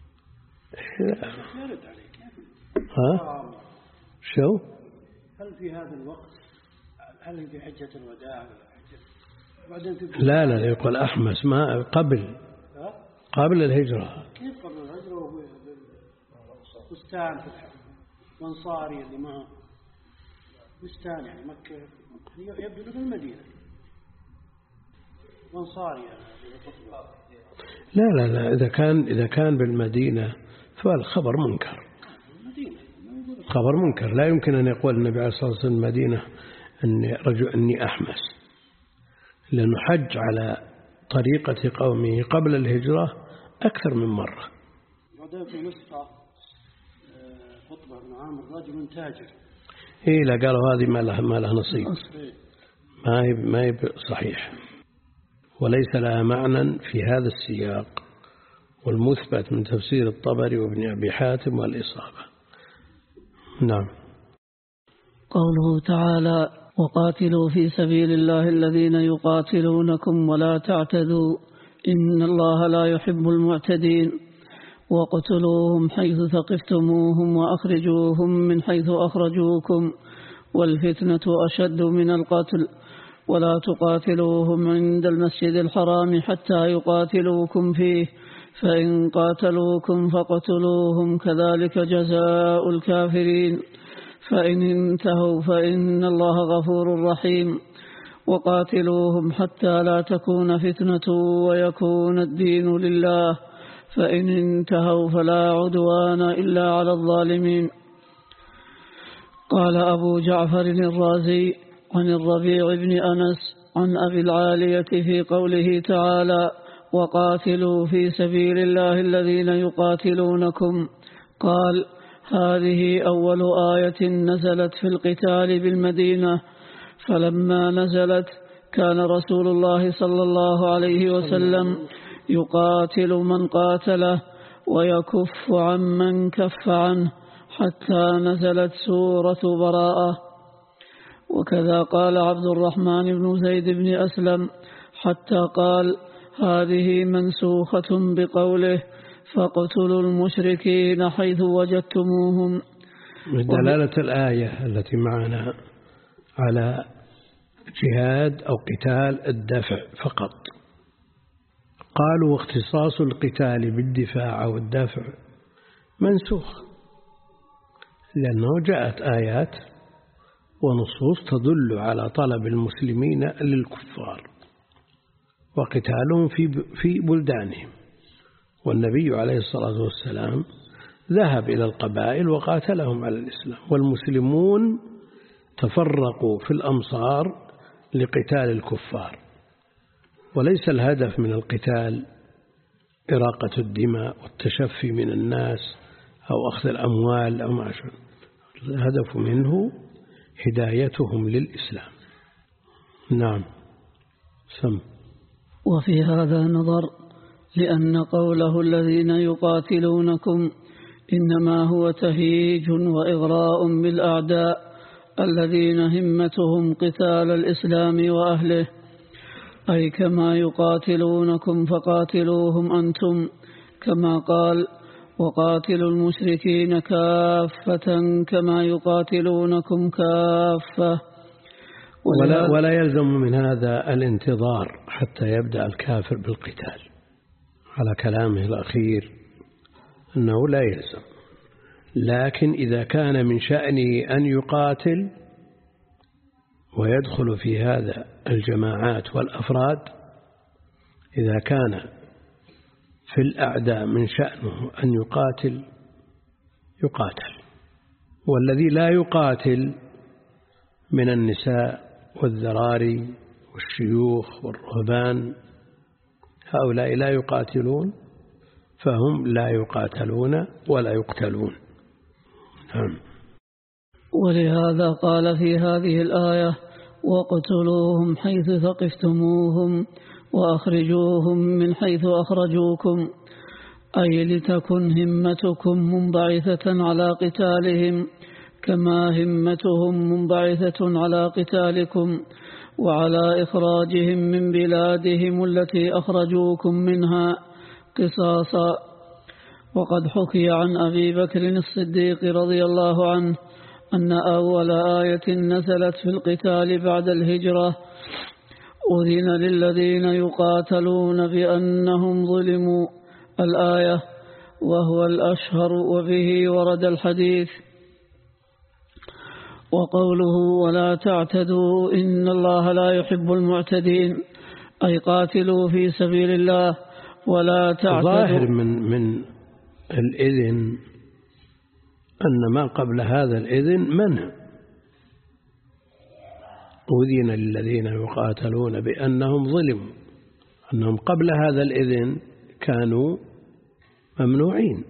يرد عليك. ها شو؟ هل في هذا الوقت هل في حجة الوداع بعدين لا لا يقول أحمس ما قبل قبل الهجرة. كيف قبل الهجرة وهو بستان في الأنصاري اللي معه بستان يعني مكة يبدو في المدينة أنصاري يعني. لا لا لا إذا كان إذا كان بالمدينة فالخبر منكر. خبر منكر لا يمكن أن يقول النبي عليه الصلاة والسلام المدينة أني رجل أني أحمس، لأنه حج على طريقة قومه قبل الهجرة أكثر من مرة. بعدين في نسخة خطبة بن عامر رجل تاجر. إيه لا قالوا هذه ما له ما له نصيب، ما هي ما هي صحيح، وليس لها معنى في هذا السياق، والمثبت من تفسير الطبري وابن أبي حاتم والإصابة. نعم. قوله تعالى: وقاتلوا في سبيل الله الذين يقاتلونكم ولا تعتدوا إن الله لا يحب المعتدين وقتلوهم حيث ثقفتموهم وأخرجوهم من حيث أخرجوكم والفتنة أشد من القتل ولا تقاتلوهم عند المسجد الحرام حتى يقاتلوكم فيه فإن قاتلوكم فاقتلوهم كذلك جزاء الكافرين فإن انتهوا فإن الله غفور رحيم وقاتلوهم حتى لا تكون فتنة ويكون الدين لله فإن انتهوا فلا عدوان إلا على الظالمين. قال أبو جعفر الرازي عن الربيع بن أنس عن أبي العالية في قوله تعالى: وقاتلوا في سبيل الله الذين يقاتلونكم، قال: هذه أول آية نزلت في القتال بالمدينة، فلما نزلت كان رسول الله صلى الله عليه وسلم يقاتل من قاتله ويكف عن من كف عنه حتى نزلت سورة براءة. وكذا قال عبد الرحمن بن زيد بن أسلم حتى قال: هذه منسوخة بقوله: فاقتلوا المشركين حيث وجدتموهم. دلالة الآية التي معنا على جهاد أو قتال الدفع فقط. قالوا: واختصاص القتال بالدفاع أو الدفع منسوخ، لأنه جاءت آيات ونصوص تدل على طلب المسلمين للكفار وقتالهم في في بلدانهم، والنبي عليه الصلاة والسلام ذهب إلى القبائل وقاتلهم على الإسلام، والمسلمون تفرقوا في الأمصار لقتال الكفار. وليس الهدف من القتال إراقة الدماء والتشفي من الناس أو أخذ الأموال أو ما شابه، الهدف منه هدايتهم للإسلام. نعم. سم. وفي هذا نظر، لأن قوله الذين يقاتلونكم إنما هو تهييج وإغراء بالأعداء الذين همتهم قتال الإسلام وأهله، أي كما يقاتلونكم فقاتلوهم أنتم، كما قال: وقاتلوا المشركين كافة كما يقاتلونكم كافة. ولا, ولا يلزم من هذا الانتظار حتى يبدأ الكافر بالقتال على كلامه الأخير أنه لا يلزم، لكن إذا كان من شأنه أن يقاتل ويدخل في هذا الجماعات والأفراد، إذا كان في الأعداء من شأنه أن يقاتل يقاتل، والذي لا يقاتل من النساء والذراري والشيوخ والرهبان هؤلاء لا يقاتلون، فهم لا يقاتلون ولا يقتلون. نعم. ولهذا قال في هذه الآية: واقتلوهم حيث ثقفتموهم وأخرجوهم من حيث أخرجوكم، أي لتكن همتكم منبعثة على قتالهم كما همتهم منبعثة على قتالكم وعلى إخراجهم من بلادهم التي أخرجوكم منها قصاصا. وقد حكي عن أبي بكر الصديق رضي الله عنه أن أول آية نزلت في القتال بعد الهجرة: أذن للذين يقاتلون بأنهم ظلموا، الآية، وهو الأشهر وبه ورد الحديث. وقوله ولا تعتدوا إن الله لا يحب المعتدين، أي قاتلوا في سبيل الله ولا تعتدوا. ظاهر من من الإذن أن ما قبل هذا الإذن منع. أذن للذين يقاتلون بأنهم ظلموا، أنهم قبل هذا الإذن كانوا ممنوعين،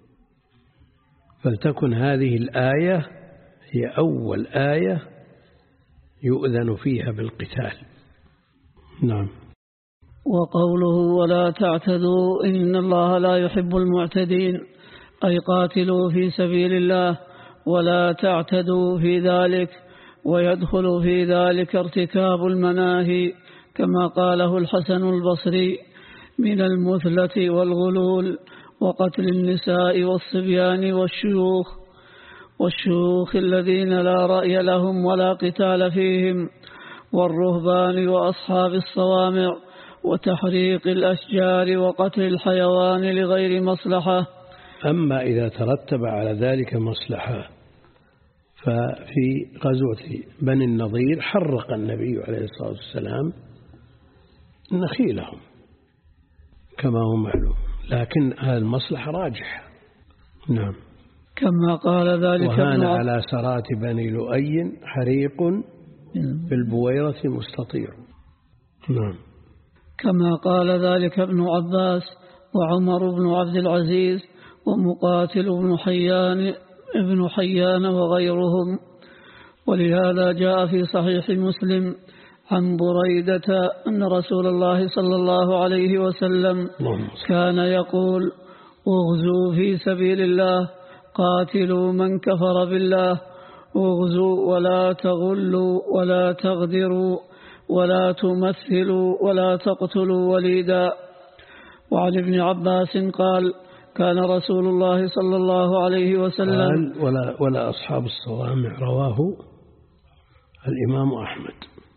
فلتكن هذه الآية هي أول آية يؤذن فيها بالقتال. نعم. وقوله ولا تعتدوا إن الله لا يحب المعتدين، أي قاتلوا في سبيل الله ولا تعتدوا في ذلك، ويدخل في ذلك ارتكاب المناهي كما قاله الحسن البصري من المثلة والغلول وقتل النساء والصبيان والشيوخ والشيوخ الذين لا رأي لهم ولا قتال فيهم، والرهبان وأصحاب الصوامع، وتحريق الأشجار وقتل الحيوان لغير مصلحة. أما إذا ترتب على ذلك مصلحة، ففي غزوة بني النضير حرق النبي عليه الصلاة والسلام نخيلهم كما هو معلوم، لكن هذه المصلحة راجحة. نعم. كما قال ذلك وهان على سرات بني لؤي حريق في البويرة مستطير. نعم. كما قال ذلك ابن عباس وعمر بن عبد العزيز ومقاتل بن حيان ابن حيان وغيرهم. ولهذا جاء في صحيح مسلم عن بريدة أن رسول الله صلى الله عليه وسلم كان يقول: اغزوا في سبيل الله، قاتلوا من كفر بالله، اغزوا ولا تغلوا ولا تغدروا ولا تمثلوا ولا تقتلوا وليدا. وعن ابن عباس قال: كان رسول الله صلى الله عليه وسلم ولا, ولا أصحاب الصوامع، رواه الإمام أحمد.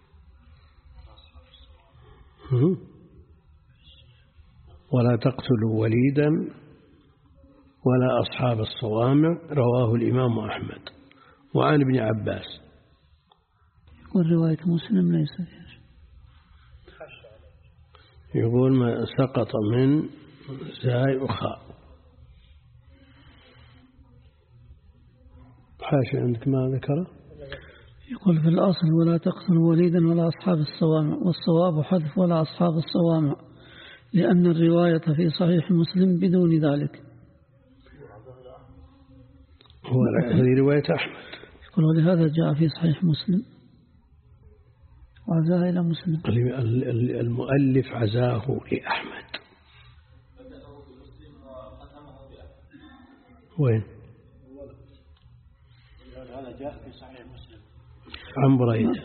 ولا تقتلوا وليدا ولا أصحاب الصوامع، رواه الإمام أحمد. وعن ابن عباس. والرواية مسلم ليس فيها، يقول ما سقط من زاي وخاء. حاشا عندك ما ذكره؟ يقول في الأصل ولا تقتلوا وليدا ولا أصحاب الصوامع، والصواب حذف ولا أصحاب الصوامع، لأن الرواية في صحيح مسلم بدون ذلك. هذه رواية أحمد. يقول ولهذا جاء في صحيح مسلم وعزاه إلى مسلم. المؤلف عزاه لأحمد. وين؟ هذا جاء في صحيح مسلم عن بريدة.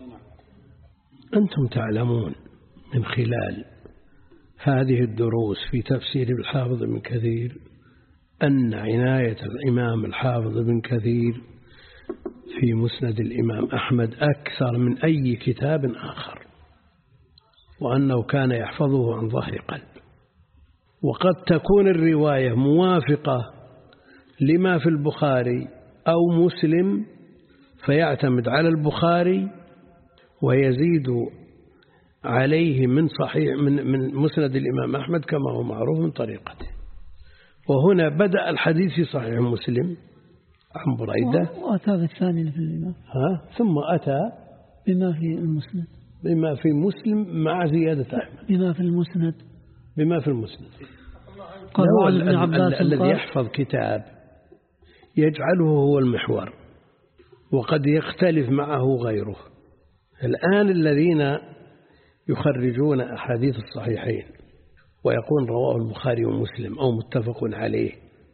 أنتم تعلمون من خلال هذه الدروس في تفسير الحافظ ابن كثير أن عناية الإمام الحافظ ابن كثير في مسند الإمام أحمد أكثر من أي كتاب آخر، وأنه كان يحفظه عن ظهر قلب. وقد تكون الرواية موافقة لما في البخاري أو مسلم فيعتمد على البخاري ويزيد عليه من صحيح من من مسند الإمام أحمد كما هو معروف من طريقته. وهنا بدأ الحديث في صحيح مسلم عن بريدة، وأتى بالثاني في الإمام، ها ثم أتى بما في المسند، بما في مسلم مع زيادة أحمد، بما في المسند بما في المسند. قال ابن عباس الذي يحفظ كتاب يجعله هو المحور، وقد يختلف معه غيره. الآن الذين يخرجون أحاديث الصحيحين ويقول رواه البخاري ومسلم أو متفق عليه،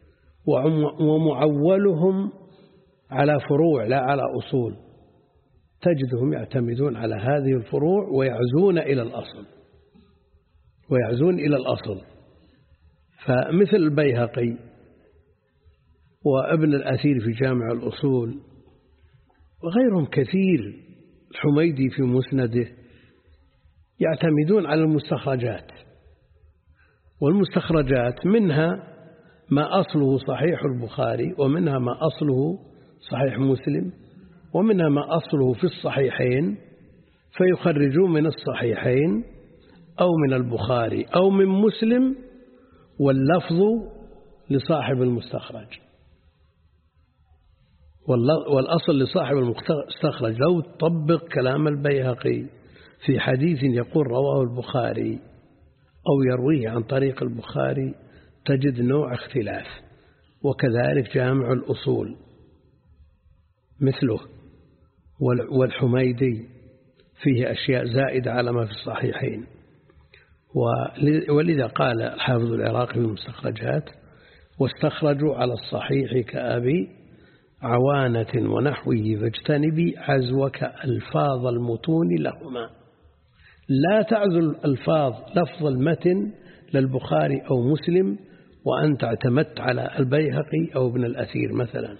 ومعولهم على فروع لا على أصول، تجدهم يعتمدون على هذه الفروع ويعزون إلى الأصل ويعزون إلى الأصل فمثل البيهقي وابن الأثير في جامع الأصول وغيرهم كثير، الحميدي في مسنده، يعتمدون على المستخرجات، والمستخرجات منها ما أصله صحيح البخاري، ومنها ما أصله صحيح مسلم، ومنها ما أصله في الصحيحين، فيخرجون من الصحيحين أو من البخاري أو من مسلم، واللفظ لصاحب المستخرج، والأصل لصاحب المستخرج. لو تطبق كلام البيهقي في حديث يقول رواه البخاري أو يرويه عن طريق البخاري تجد نوع اختلاف، وكذلك جامع الأصول مثله، والحميدي فيه أشياء زائدة على ما في الصحيحين. ولذا قال الحافظ العراقي في المستخرجات: واستخرجوا على الصحيح كأبي عوانة ونحوه فاجتنبي عزوك ألفاظ المتون لهما. لا تعزو الألفاظ لفظ المتن للبخاري أو مسلم وأنت اعتمدت على البيهقي أو ابن الأثير مثلا.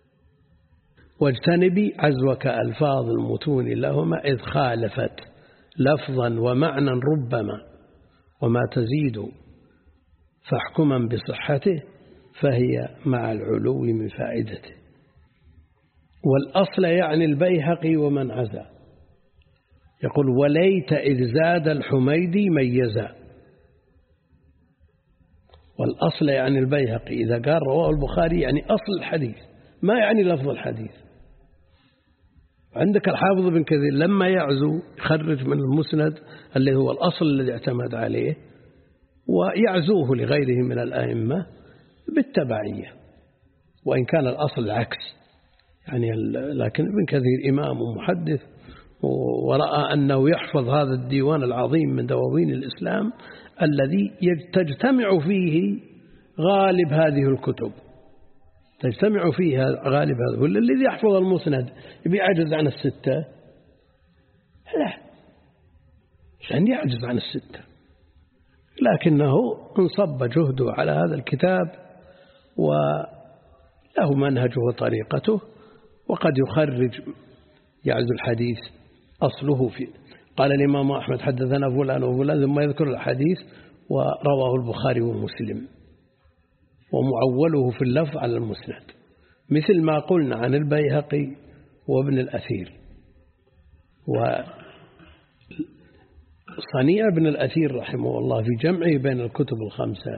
واجتنبي عزوك ألفاظ المتون لهما إذ خالفت لفظا ومعنى ربما، وما تزيد فاحكما بصحته فهي مع العلو من فائدته. والأصل يعني البيهقي ومن عزا. يقول: وليت إذ زاد الحميدي ميزا. والأصل يعني البيهقي، إذا قال رواه البخاري يعني أصل الحديث، ما يعني لفظ الحديث. عندك الحافظ بن كثير لما يعزو يخرج من المسند اللي هو الأصل الذي اعتمد عليه ويعزوه لغيره من الأئمة بالتبعية، وإن كان الأصل العكس يعني. لكن ابن كثير إمام ومحدث ورأى أنه يحفظ هذا الديوان العظيم من دواوين الإسلام الذي تجتمع فيه غالب هذه الكتب، تجتمع فيها غالب هذا. والذي يحفظ المسند يبي يعجز عن الستة؟ لا، لأن يعجز عن الستة، لكنه انصب جهده على هذا الكتاب وله منهجه وطريقته، وقد يخرج يعز الحديث أصله في. قال الإمام أحمد حدثنا فلان وفلان، ثم يذكر الحديث ورواه البخاري ومسلم، ومعوله في اللفظ على المسند، مثل ما قلنا عن البيهقي وابن الأثير. وصنيع ابن الأثير رحمه الله في جمعه بين الكتب الخمسة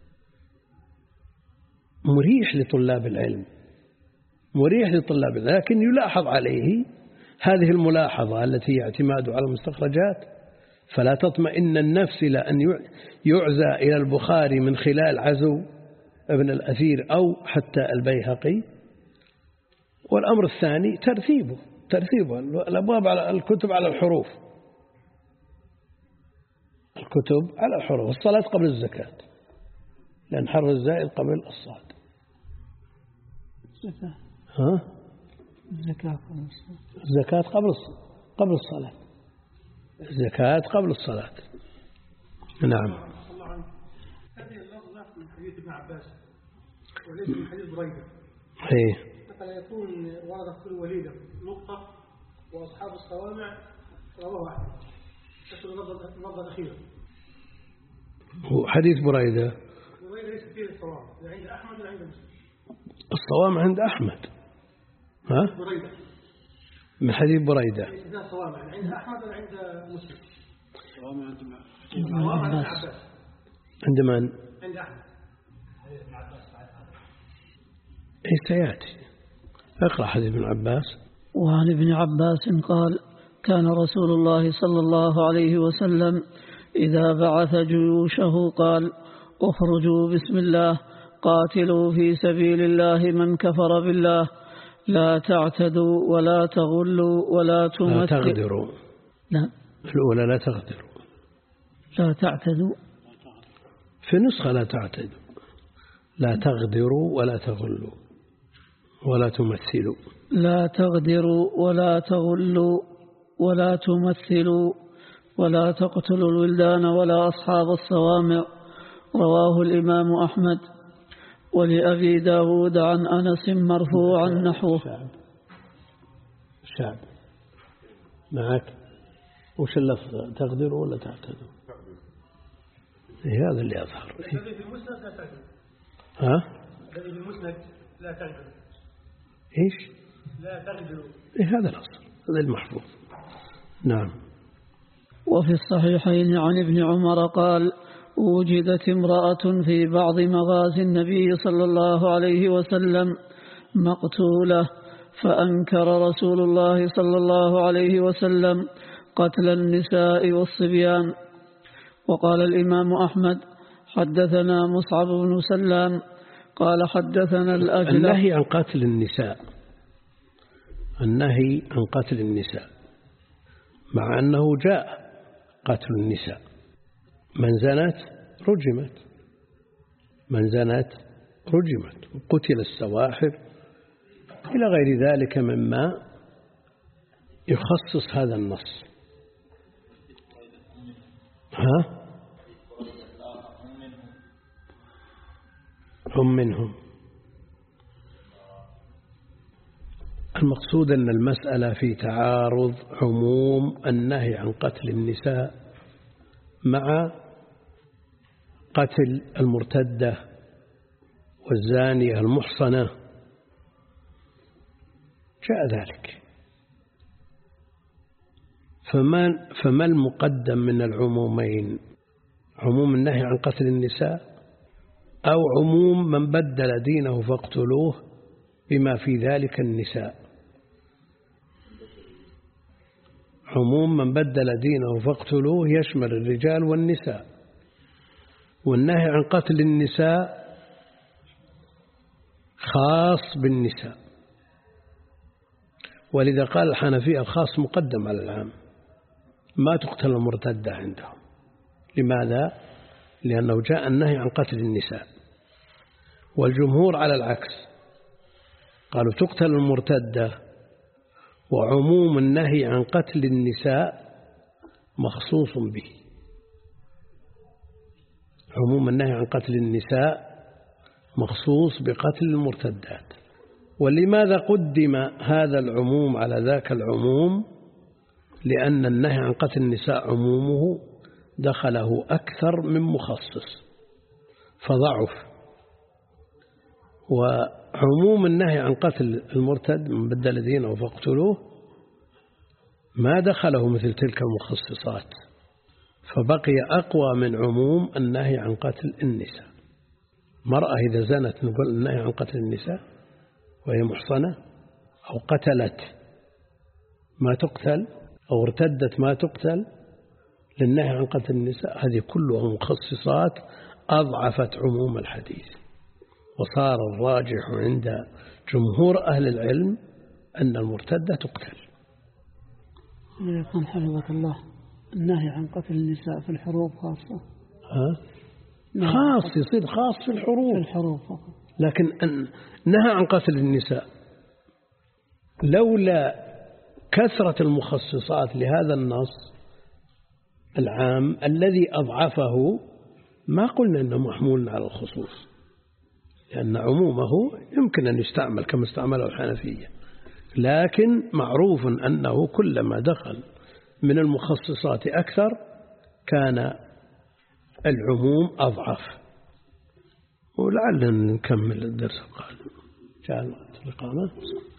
مريح لطلاب العلم، مريح لطلاب العلم، لكن يلاحظ عليه هذه الملاحظة التي هي اعتماد على المستخرجات. فلا تطمئن النفس إلى أن يعزى إلى البخاري من خلال عزو ابن الأثير أو حتى البيهقي. والأمر الثاني ترتيبه ترتيبه الأبواب على الكتب على الحروف، الكتب على الحروف. الصلاة قبل الزكاة، لأن حرف الزائد قبل الصاد. الزكاة ها الزكاة قبل الصلاة، الزكاة قبل قبل الصلاة، الزكاة قبل الصلاة. نعم. هذه اللفظة من حديث ابن عباس وليس من حديث بريدة. إيه. فلا يكون ورد كل وليدة نقطة وأصحاب الصوامع رواه واحد. تكون النظر الأخيرة. حديث بريدة. بريدة ليس فيه الصوامع، عند أحمد ولا عند مسلم؟ الصوامع عند أحمد. ها؟ بريدة. من حديث بريدة. ليس فيها صوامع، عند أحمد ولا عند مسلم؟ صوامع عند عباس. عند من؟ عند أحمد. إيه سيأتي. اقرأ حديث ابن عباس. وعن ابن عباس قال: كان رسول الله صلى الله عليه وسلم إذا بعث جيوشه قال: اخرجوا بسم الله قاتلوا في سبيل الله من كفر بالله لا تعتدوا ولا تغلوا ولا تمثلوا. لا تغدروا. لا. الأولى لا تغدروا. لا تعتدوا. في نسخة لا تعتدوا. لا تغدروا ولا تغلوا ولا تمثلوا. لا تغدروا ولا تغلوا ولا تمثلوا ولا تقتلوا الولدان ولا أصحاب الصوامع. رواه الإمام أحمد. ولأبي داود عن أنس مرفوعا نحوه. شعب. شعب معك. وش اللفظ؟ تغدروا ولا تعتدوا؟ هذا اللي يظهر. الذي في المسند لا تعتدوا. ها؟ الذي في المسند لا تعتدوا. إيش؟ لا تغدروا. إيه هذا الأصل، هذا المحفوظ. نعم. وفي الصحيحين عن ابن عمر قال: وجدت امرأة في بعض مغازي النبي صلى الله عليه وسلم مقتولة، فأنكر رسول الله صلى الله عليه وسلم قتل النساء والصبيان. وقال الإمام أحمد: حدثنا مصعب بن سلام قال حدثنا الأجلح. النهي عن قتل النساء، النهي عن قتل النساء، مع أنه جاء قتل النساء. من زنت رجمت، من زنت رجمت، قتل السواحر إلى غير ذلك مما يخصص هذا النص. ها؟ هم منهم. المقصود أن المسألة في تعارض عموم النهي عن قتل النساء مع قتل المرتدة والزانية المحصنة، جاء ذلك. فما, فما المقدم من العمومين؟ عموم النهي عن قتل النساء أو عموم من بدل دينه فاقتلوه بما في ذلك النساء؟ عموم من بدل دينه فاقتلوه يشمل الرجال والنساء، والنهي عن قتل النساء خاص بالنساء، ولذا قال الحنفية الخاص مقدم على العام، ما تقتل المرتدة عندهم. لماذا؟ لأنه جاء النهي عن قتل النساء. والجمهور على العكس، قالوا تقتل المرتدة، وعموم النهي عن قتل النساء مخصوص به. عموم النهي عن قتل النساء مخصوص بقتل المرتدات. ولماذا قدم هذا العموم على ذاك العموم؟ لأن النهي عن قتل النساء عمومه دخله أكثر من مخصص فضعف، وعموم النهي عن قتل المرتد من بدل دينه فاقتلوه ما دخله مثل تلك المخصصات، فبقي أقوى من عموم النهي عن قتل النساء. مرأة إذا زنت نقول النهي عن قتل النساء وهي محصنة، أو قتلت ما تقتل، أو ارتدت ما تقتل، للنهي عن قتل النساء. هذه كلها مخصصات أضعفت عموم الحديث، وصار الراجح عند جمهور أهل العلم أن المرتدة تقتل. يكون حفظك الله النهي عن قتل النساء في الحروب خاصة. ها؟ خاص، يصير خاص في الحروب، في الحروب فقط. لكن أن نهى عن قتل النساء لولا كثرة المخصصات لهذا النص العام الذي أضعفه ما قلنا أنه محمول على الخصوص، لأن عمومه يمكن أن يستعمل كما استعمله الحنفية، لكن معروف أنه كلما دخل من المخصصات أكثر كان العموم أضعف. ولعلنا نكمل الدرس القادم. جاء الإقامة.